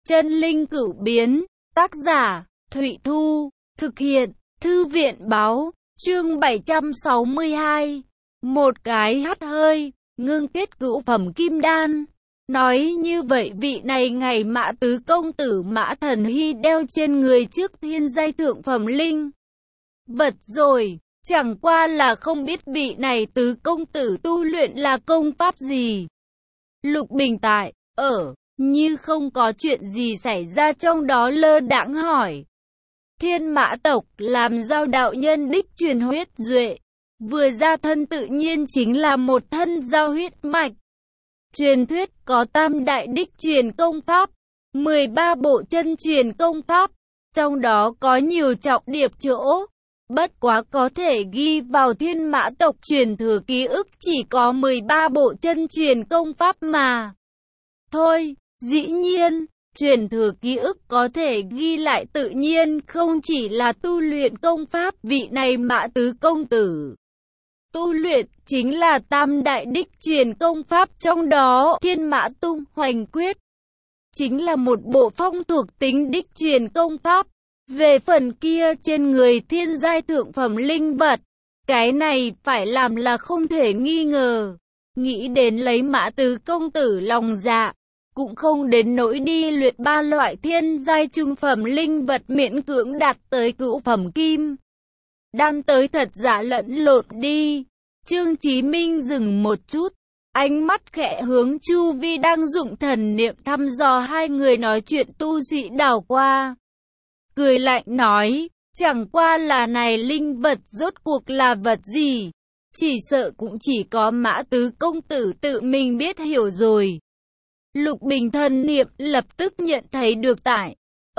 Chân linh cửu biến, tác giả, Thụy Thu, thực hiện, Thư viện báo, chương 762. Một cái hắt hơi, ngưng kết cửu phẩm kim đan. Nói như vậy vị này ngày Mã Tứ công tử Mã Thần Hy đeo trên người trước thiên giai thượng phẩm linh vật rồi, chẳng qua là không biết vị này Tứ công tử tu luyện là công pháp gì. Lục Bình tại, như không có chuyện gì xảy ra trong đó lơ đãng hỏi. Thiên Mã tộc làm giao đạo nhân đích truyền huyết duệ, vừa ra thân tự nhiên chính là một thân giao huyết mạch. Truyền thuyết có tam đại đích truyền công pháp, 13 bộ chân truyền công pháp, trong đó có nhiều trọng điệp chỗ. Bất quá có thể ghi vào Thiên Mã tộc truyền thừa ký ức chỉ có 13 bộ chân truyền công pháp mà thôi. Dĩ nhiên, truyền thừa ký ức có thể ghi lại tự nhiên không chỉ là tu luyện công pháp, vị này Mã Tứ công tử tu luyện chính là tam đại đích truyền công pháp, trong đó Thiên Mã Tung Hoành Quyết chính là một bộ phong thuộc tính đích truyền công pháp. Về phần kia trên người thiên giai thượng phẩm linh vật, cái này phải làm là không thể nghi ngờ. Nghĩ đến lấy Mã Tứ công tử lòng dạ, cũng không đến nỗi đi luyện ba loại thiên giai trung phẩm linh vật miễn cưỡng đạt tới cửu phẩm kim đan tới thật giả lẫn lộn đi. Trương Chí Minh dừng một chút, ánh mắt khẽ hướng chu vi đang dụng thần niệm thăm dò hai người nói chuyện tu sĩ đảo qua. Cười lạnh nói, chẳng qua là này linh vật rốt cuộc là vật gì, chỉ sợ cũng chỉ có Mã Tứ công tử tự mình biết hiểu rồi. Lục Bình thần niệm lập tức nhận thấy được tại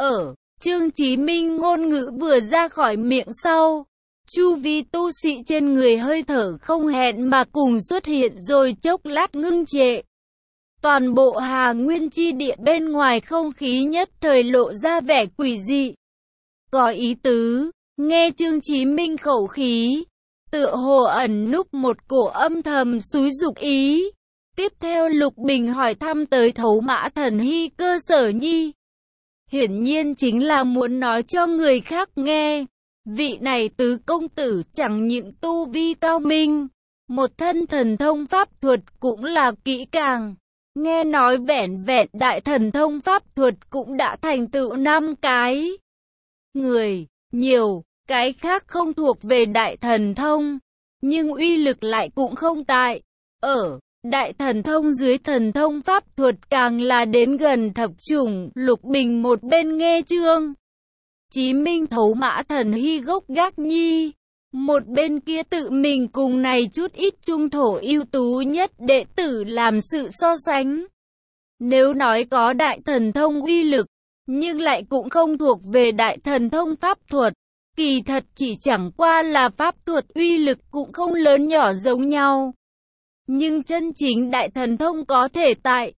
Trương Chí Minh ngôn ngữ vừa ra khỏi miệng sau, chu vi tu sĩ trên người hơi thở không hẹn mà cùng xuất hiện rồi chốc lát ngưng trệ. Toàn bộ Hà Nguyên chi địa bên ngoài không khí nhất thời lộ ra vẻ quỷ dị. Có ý tứ, nghe Trương Chí Minh khẩu khí, tựa hồ ẩn núp một cổ âm thầm xúi giục ý. Tiếp theo Lục Bình hỏi thăm tới thấu Mã Thần Hy cơ sở nhi. Hiển nhiên chính là muốn nói cho người khác nghe, vị này Tứ công tử chẳng những tu vi cao minh, một thân thần thông pháp thuật cũng là kỹ càng. Nghe nói vẻn vẹn đại thần thông pháp thuật cũng đã thành tựu 5 cái. Người, nhiều, cái khác không thuộc về đại thần thông, nhưng uy lực lại cũng không tại. Đại thần thông dưới thần thông pháp thuật càng là đến gần thập chủng. Lục Bình một bên nghe Trương Chí Minh thấu Mã Thần Hy gốc gác nhi, một bên kia tự mình cùng này chút ít trung thổ ưu tú nhất đệ tử làm sự so sánh. Nếu nói có đại thần thông uy lực, nhưng lại cũng không thuộc về đại thần thông pháp thuật, kỳ thật chỉ chẳng qua là pháp thuật uy lực cũng không lớn nhỏ giống nhau. Nhưng chân chính đại thần thông có thể tại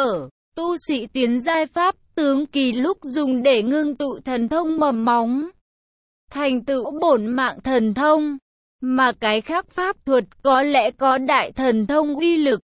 tu sĩ tiến giai pháp tướng kỳ lúc dùng để ngưng tụ thần thông mầm móng, thành tựu bổn mạng thần thông, mà cái khác pháp thuật có lẽ có đại thần thông uy lực,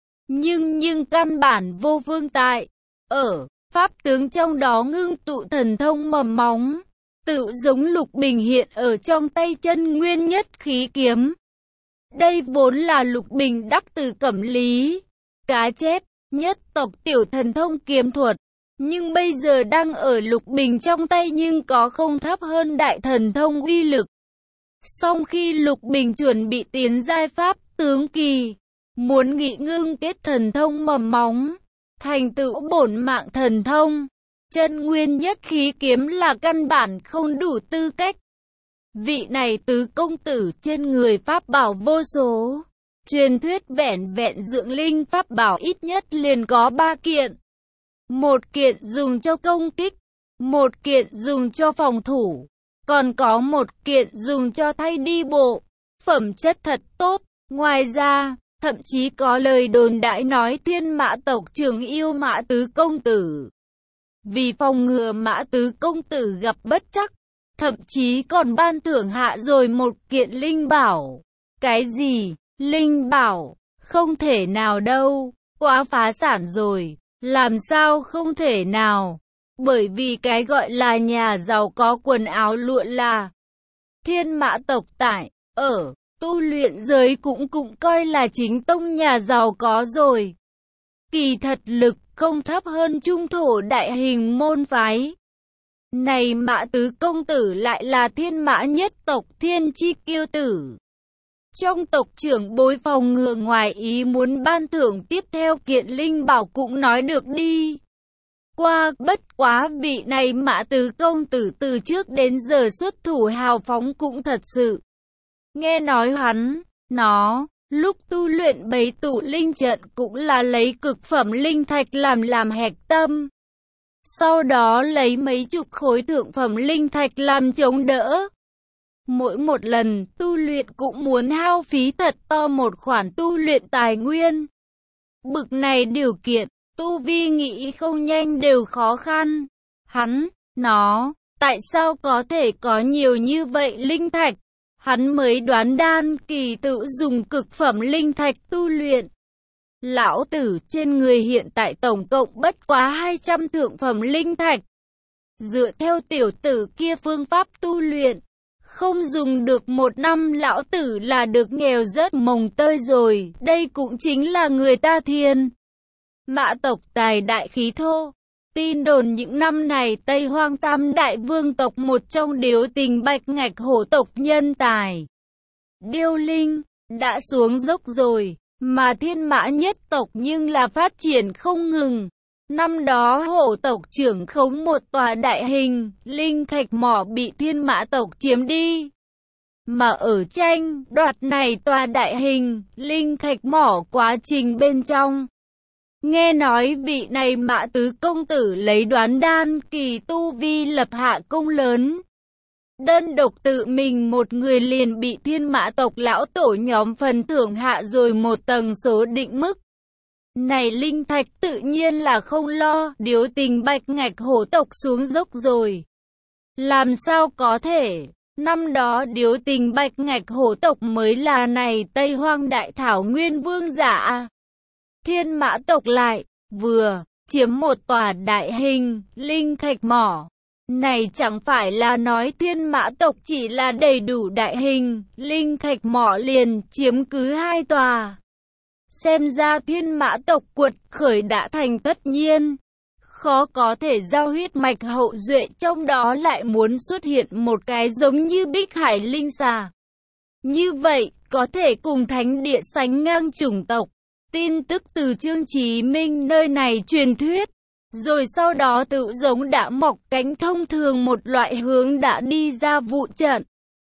nhưng căn bản vô phương tại pháp tướng trong đó ngưng tụ thần thông mầm móng, tự giống Lục Bình hiện ở trong tay chân nguyên nhất khí kiếm. Đây vốn là Lục Bình đắc từ Cẩm Lý cá chép nhất tộc tiểu thần thông kiếm thuật, nhưng bây giờ đang ở Lục Bình trong tay nhưng có không thấp hơn đại thần thông uy lực. Song khi Lục Bình chuẩn bị tiến giai pháp tướng kỳ, muốn nghị ngưng kết thần thông mầm móng, thành tựu bổn mạng thần thông, chân nguyên nhất khí kiếm là căn bản không đủ tư cách. Vị này Tứ công tử trên người pháp bảo vô số, truyền thuyết vẻn vẹn dưỡng linh pháp bảo ít nhất liền có 3 kiện. Một kiện dùng cho công kích, một kiện dùng cho phòng thủ, còn có một kiện dùng cho thay đi bộ, phẩm chất thật tốt. Ngoài ra, thậm chí có lời đồn đại nói Thiên Mã tộc trưởng yêu Mã Tứ công tử, vì phòng ngừa Mã Tứ công tử gặp bất trắc, thậm chí còn ban thưởng hạ rồi một kiện linh bảo. Cái gì? Linh bảo? Không thể nào đâu, quá phá sản rồi, làm sao không thể nào. Bởi vì cái gọi là nhà giàu có quần áo lụa là thiên mã tộc tại, ở, tu luyện giới cũng coi là chính tông nhà giàu có rồi. Kỳ thật lực không thấp hơn trung thổ đại hình môn phái. Này Mã tứ công tử lại là thiên mã nhất tộc thiên chi kiêu tử. Trong tộc trưởng bối phòng ngừa ngoài ý muốn ban thưởng tiếp theo kiện linh bảo cũng nói được đi. Bất quá vị này Mã tứ công tử từ trước đến giờ xuất thủ hào phóng cũng thật sự. Nghe nói lúc tu luyện bấy tụ linh trận cũng là lấy cực phẩm linh thạch làm hạch tâm. Sau đó lấy mấy chục khối thượng phẩm linh thạch làm chống đỡ. Mỗi một lần tu luyện cũng muốn hao phí thật to một khoản tu luyện tài nguyên. Bực này điều kiện, tu vi nghĩ không nhanh đều khó khăn. Tại sao có thể có nhiều như vậy linh thạch? Hắn mới đoán đan kỳ tự dùng cực phẩm linh thạch tu luyện. Lão tử trên người hiện tại tổng cộng bất quá 200 thượng phẩm linh thạch. Dựa theo tiểu tử kia phương pháp tu luyện, không dùng được 1 năm lão tử là được nghèo rớt mồng tơi rồi. Đây cũng chính là người ta thiên mã tộc tài đại khí thô. Tin đồn những năm này Tây Hoang Tam Đại Vương tộc một trong Điếu Tình Bạch Ngạch hổ tộc nhân tài điêu linh đã xuống dốc rồi, mà thiên mã nhất tộc nhưng là phát triển không ngừng. Năm đó hổ tộc trưởng khống một tòa đại hình linh thạch mỏ bị thiên mã tộc chiếm đi. Mà ở tranh đoạt này tòa đại hình linh thạch mỏ quá trình bên trong, nghe nói vị này Mã tứ công tử lấy đoán đan kỳ tu vi lập hạ công lớn. Đơn độc tự mình một người liền bị thiên mã tộc lão tổ nhóm phần thưởng hạ rồi một tầng số định mức. Này linh thạch tự nhiên là không lo, Điếu Tình Bạch Ngạch hổ tộc xuống dốc rồi. Làm sao có thể, năm đó Điếu Tình Bạch Ngạch hổ tộc mới là này Tây Hoang Đại Thảo Nguyên vương giả. Thiên mã tộc lại, vừa, chiếm một tòa đại hình, linh thạch mỏ. Này chẳng phải là nói thiên mã tộc chỉ là đầy đủ đại hình, linh thạch mỏ liền chiếm cứ 2 tòa. Xem ra thiên mã tộc cuột khởi đã thành tất nhiên. Khó có thể giao huyết mạch hậu duệ trong đó lại muốn xuất hiện một cái giống như Bích Hải linh xà. Như vậy, có thể cùng thánh địa sánh ngang chủng tộc. Tin tức từ Trương Chí Minh nơi này truyền thuyết, rồi sau đó tự giống đã mọc cánh thông thường một loại hướng đã đi ra vụ trận.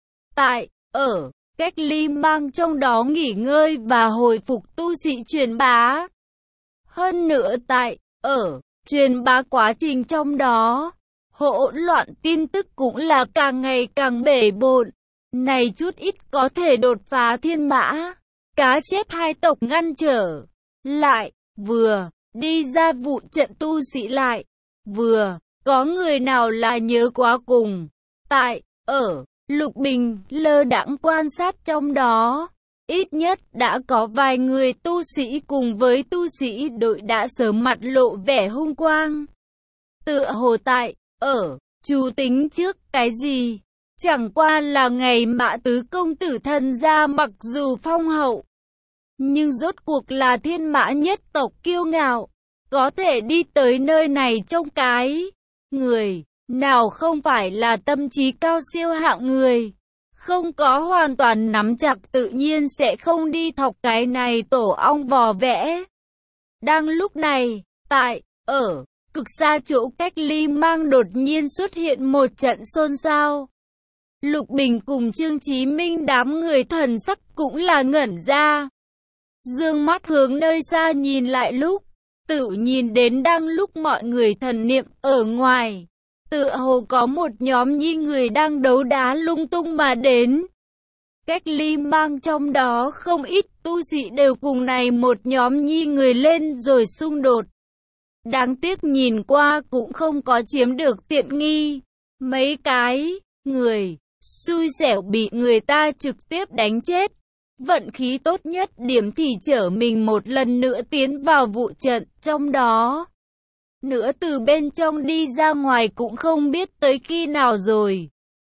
Cách ly mang trong đó nghỉ ngơi và hồi phục tu sĩ truyền bá. Hơn nữa truyền bá quá trình trong đó, hỗn loạn tin tức cũng là càng ngày càng bể bộn. Này chút ít có thể đột phá thiên mã cá chép hai tộc ngăn trở lại, vừa đi ra vụ trận tu sĩ lại, vừa có người nào là nhớ quá cùng. Lục Bình lơ đãng quan sát trong đó, ít nhất đã có vài người tu sĩ cùng với tu sĩ đội đã sớm mặt lộ vẻ hung quang. Tựa hồ chú tính trước cái gì? Chẳng qua là ngày Mã tứ công tử thân gia mặc dù phong hậu, nhưng rốt cuộc là thiên mã nhất tộc kiêu ngạo, có thể đi tới nơi này trong cái người nào không phải là tâm trí cao siêu hạng người, không có hoàn toàn nắm chặt tự nhiên sẽ không đi thọc cái này tổ ong vò vẽ. Đang lúc này, cực xa chỗ cách ly mang đột nhiên xuất hiện một trận xôn xao. Lục Bình cùng Trương Chí Minh đám người thần sắc cũng là ngẩn ra. Dương mắt hướng nơi xa nhìn lại lúc, tự nhìn đến đang lúc mọi người thần niệm ở ngoài. Tựa hồ có một nhóm nhi người đang đấu đá lung tung mà đến. Cách ly mang trong đó không ít tu sĩ đều cùng này một nhóm nhi người lên rồi xung đột. Đáng tiếc nhìn qua cũng không có chiếm được tiện nghi. Mấy cái người xui xẻo bị người ta trực tiếp đánh chết. Vận khí tốt nhất điểm thì chở mình một lần nữa tiến vào vụ trận trong đó. nữa từ bên trong đi ra ngoài cũng không biết tới khi nào rồi.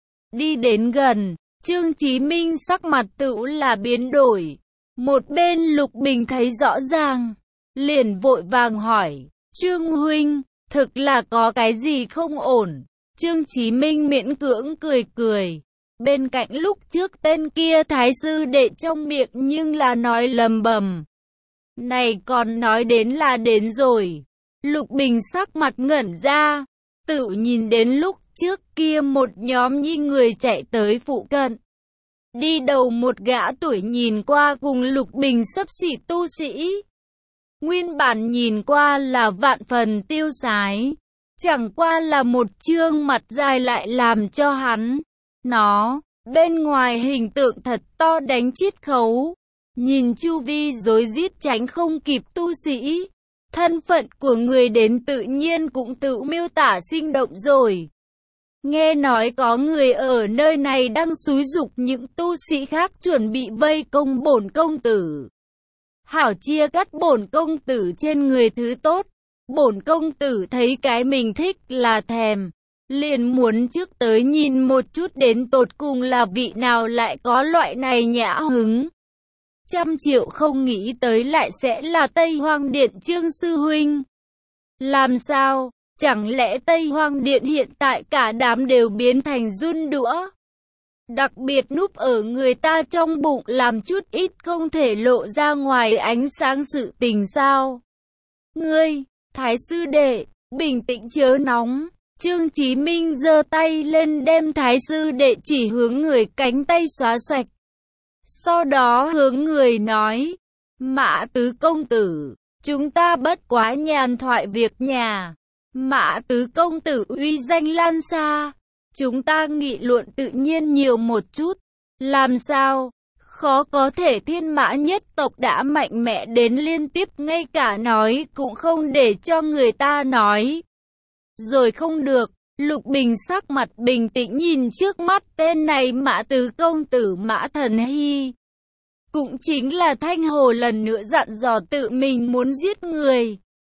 Đi đến gần, Trương Chí Minh sắc mặt tựu là biến đổi. Một bên Lục Bình thấy rõ ràng, liền vội vàng hỏi, Trương huynh, thực là có cái gì không ổn? Trương Chí Minh miễn cưỡng cười cười. Bên cạnh lúc trước tên kia thái sư đệ trong miệng nhưng là nói lầm bầm. Này còn nói đến là đến rồi. Lục Bình sắc mặt ngẩn ra, tự nhìn đến lúc trước kia một nhóm nhi người chạy tới phụ cận. Đi đầu một gã tuổi nhìn qua cùng Lục Bình xấp xỉ tu sĩ. Nguyên bản nhìn qua là vạn phần tiêu sái, chẳng qua là một trương mặt dài lại làm cho hắn. Nó, bên ngoài hình tượng thật to đánh chiết khấu, nhìn chu vi rối rít tránh không kịp tu sĩ. Thân phận của người đến tự nhiên cũng tự miêu tả sinh động rồi. Nghe nói có người ở nơi này đang xúi giục những tu sĩ khác chuẩn bị vây công bổn công tử. Hảo chia cắt bổn công tử trên người thứ tốt. Bổn công tử thấy cái mình thích là thèm, liền muốn trước tới nhìn một chút đến tột cùng là vị nào lại có loại này nhã hứng. 100 triệu không nghĩ tới lại sẽ là Tây Hoang Điện Trương sư huynh. Làm sao? Chẳng lẽ Tây Hoang Điện hiện tại cả đám đều biến thành run đũa? Đặc biệt núp ở người ta trong bụng làm chút ít không thể lộ ra ngoài ánh sáng sự tình sao? Ngươi, thái sư đệ, bình tĩnh chớ nóng. Trương Chí Minh giơ tay lên đem thái sư đệ chỉ hướng người cánh tay xóa sạch. Sau đó hướng người nói, Mã tứ công tử, chúng ta bất quá nhàn thoại việc nhà. Mã tứ công tử uy danh lan xa, chúng ta nghị luận tự nhiên nhiều một chút. Làm sao? Khó có thể Thiên Mã nhất tộc đã mạnh mẽ đến liên tiếp ngay cả nói cũng không để cho người ta nói. Rồi không được, Lục Bình sắc mặt bình tĩnh nhìn trước mắt tên này Mã tứ công tử Mã Thần Hy. Cũng chính là Thanh Hồ lần nữa dặn dò tự mình muốn giết người.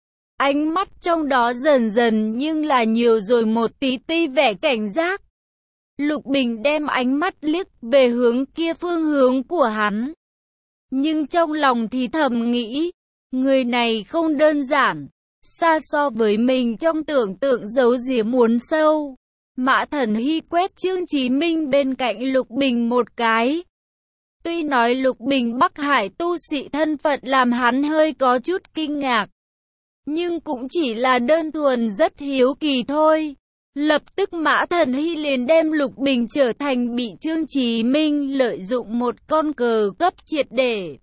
Ánh mắt trong đó dần dần nhưng là nhiều rồi một tí ti vẻ cảnh giác. Lục Bình đem ánh mắt liếc về hướng kia phương hướng của hắn. Nhưng trong lòng thì thầm nghĩ, người này không đơn giản, xa so với mình trong tưởng tượng giấu giếm muốn sâu. Mã Thần Hy quét Trương Chí Minh bên cạnh Lục Bình một cái. Tuy nói Lục Bình Bắc Hải tu sĩ thân phận làm hắn hơi có chút kinh ngạc, nhưng cũng chỉ là đơn thuần rất hiếu kỳ thôi. Lập tức Mã Thần Hy liền đem Lục Bình trở thành bị Trương Chí Minh lợi dụng một con cờ cấp triệt để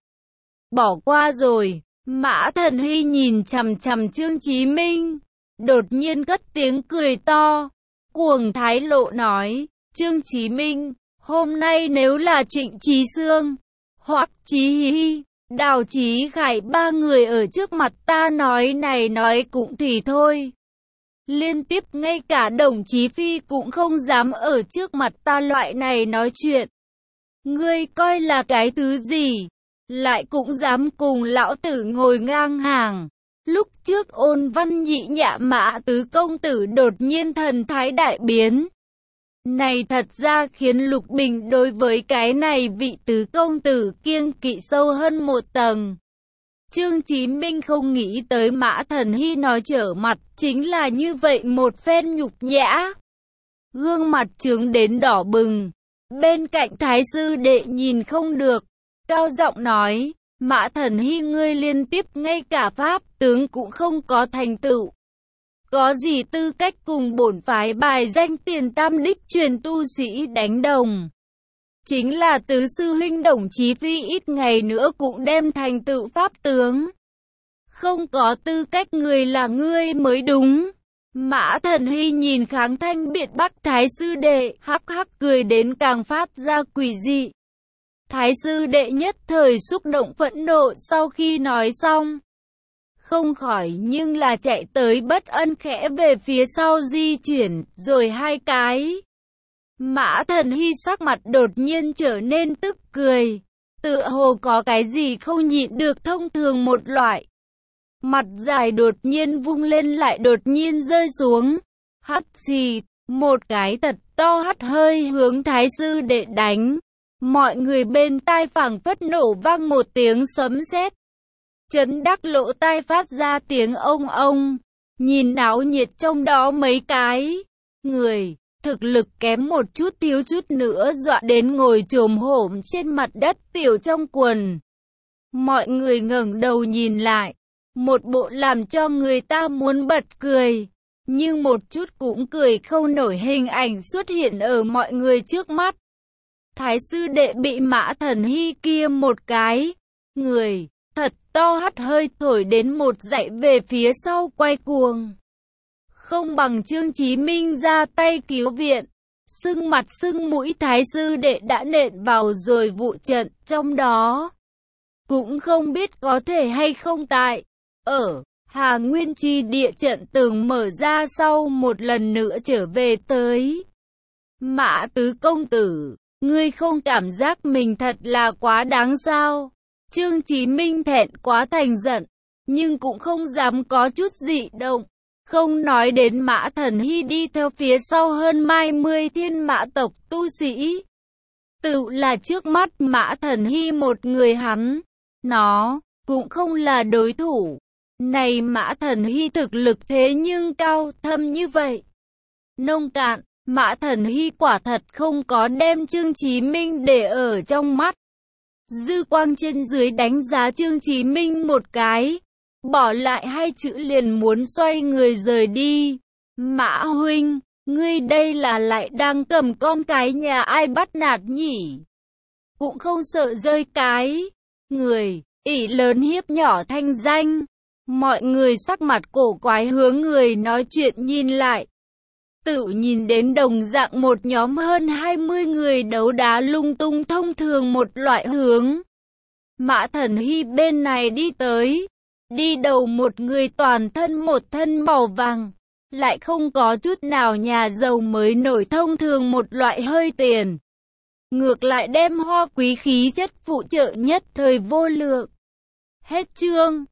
bỏ qua rồi. Mã Thần Hy nhìn chằm chằm Trương Chí Minh, đột nhiên cất tiếng cười to, cuồng thái lộ nói, Trương Chí Minh, hôm nay nếu là Trịnh Chí Sương, Hoắc Chí Hy, Đào Chí Khải ba người ở trước mặt ta nói này nói cũng thì thôi. Liên tiếp ngay cả Đồng Chí Phi cũng không dám ở trước mặt ta loại này nói chuyện. Ngươi coi là cái thứ gì? Lại cũng dám cùng lão tử ngồi ngang hàng. Lúc trước Ôn Văn Nhị Nhạ Mã tứ công tử đột nhiên thần thái đại biến. Này thật ra khiến Lục Bình đối với cái này vị tứ công tử kiêng kỵ sâu hơn một tầng. Trương Chí Minh không nghĩ tới Mã Thần Hy nói trở mặt chính là như vậy một phen nhục nhã. Gương mặt trướng đến đỏ bừng. Bên cạnh thái sư đệ nhìn không được, cao giọng nói, Mã Thần Hy ngươi liên tiếp ngay cả pháp tướng cũng không có thành tựu. Có gì tư cách cùng bổn phái bài danh tiền tam đích truyền tu sĩ đánh đồng. Chính là tứ sư huynh Đồng Chí Phi ít ngày nữa cũng đem thành tựu pháp tướng. Không có tư cách người là ngươi mới đúng. Mã Thần Hy nhìn kháng thanh biệt bắc thái sư đệ, hắc hắc cười đến càng phát ra quỷ dị. Thái sư đệ nhất thời xúc động phẫn nộ sau khi nói xong. Không khỏi nhưng là chạy tới Bất Ân khẽ về phía sau di chuyển, rồi hai cái. Mã Thần Hy sắc mặt đột nhiên trở nên tức cười, tựa hồ có cái gì không nhịn được thông thường một loại. mặt dài đột nhiên vung lên lại đột nhiên rơi xuống. Hắt xì, một cái thật to hắt hơi hướng Thái sư đệ đánh. Mọi người bên tai phảng phất nổ vang một tiếng sấm sét. Trấn Đắc lỗ tai phát ra tiếng ông ông. Nhìn náo nhiệt trong đó mấy cái người thực lực kém một chút thiếu chút nữa dọa đến ngồi chồm hổm trên mặt đất tiểu trong quần. Mọi người ngẩng đầu nhìn lại, một bộ làm cho người ta muốn bật cười, nhưng một chút cũng cười không nổi hình ảnh xuất hiện ở mọi người trước mắt. Thái sư đệ bị Mã Thần Hy kia một cái người thật to hắt hơi thổi đến một dãy về phía sau quay cuồng. Không bằng Trương Chí Minh ra tay cứu viện, sưng mặt sưng mũi Thái sư đệ đã nện vào rồi vụ trận trong đó. Cũng không biết có thể hay không tại ở Hà Nguyên Chi địa trận tường mở ra sau một lần nữa trở về tới. Mã tứ công tử, ngươi không cảm giác mình thật là quá đáng sao? Trương Chí Minh thẹn quá thành giận, nhưng cũng không dám có chút dị động. Không nói đến Mã Thần Hy đi theo phía sau hơn 20 thiên mã tộc tu sĩ. Tự là trước mắt Mã Thần Hy một người hắn, nó cũng không là đối thủ. Này Mã Thần Hy thực lực thế nhưng cao thâm như vậy. Nông cạn, Mã Thần Hy quả thật không có đem Trương Chí Minh để ở trong mắt. Dư quang trên dưới đánh giá Trương Chí Minh một cái, bỏ lại hai chữ liền muốn xoay người rời đi. Mã huynh, ngươi đây là lại đang cầm con cái nhà ai bắt nạt nhỉ? Cũng không sợ rơi cái người, ỷ lớn hiếp nhỏ thanh danh. Mọi người sắc mặt cổ quái hướng người nói chuyện nhìn lại. Tự nhìn đến đồng dạng một nhóm hơn 20 người đấu đá lung tung thông thường một loại hướng. Mã Thần Hy bên này đi tới. Đi đầu một người toàn thân một thân màu vàng. Lại không có chút nào nhà giàu mới nổi thông thường một loại hơi tiền. Ngược lại đem hoa quý khí chất phụ trợ nhất thời vô lượng. Hết chương.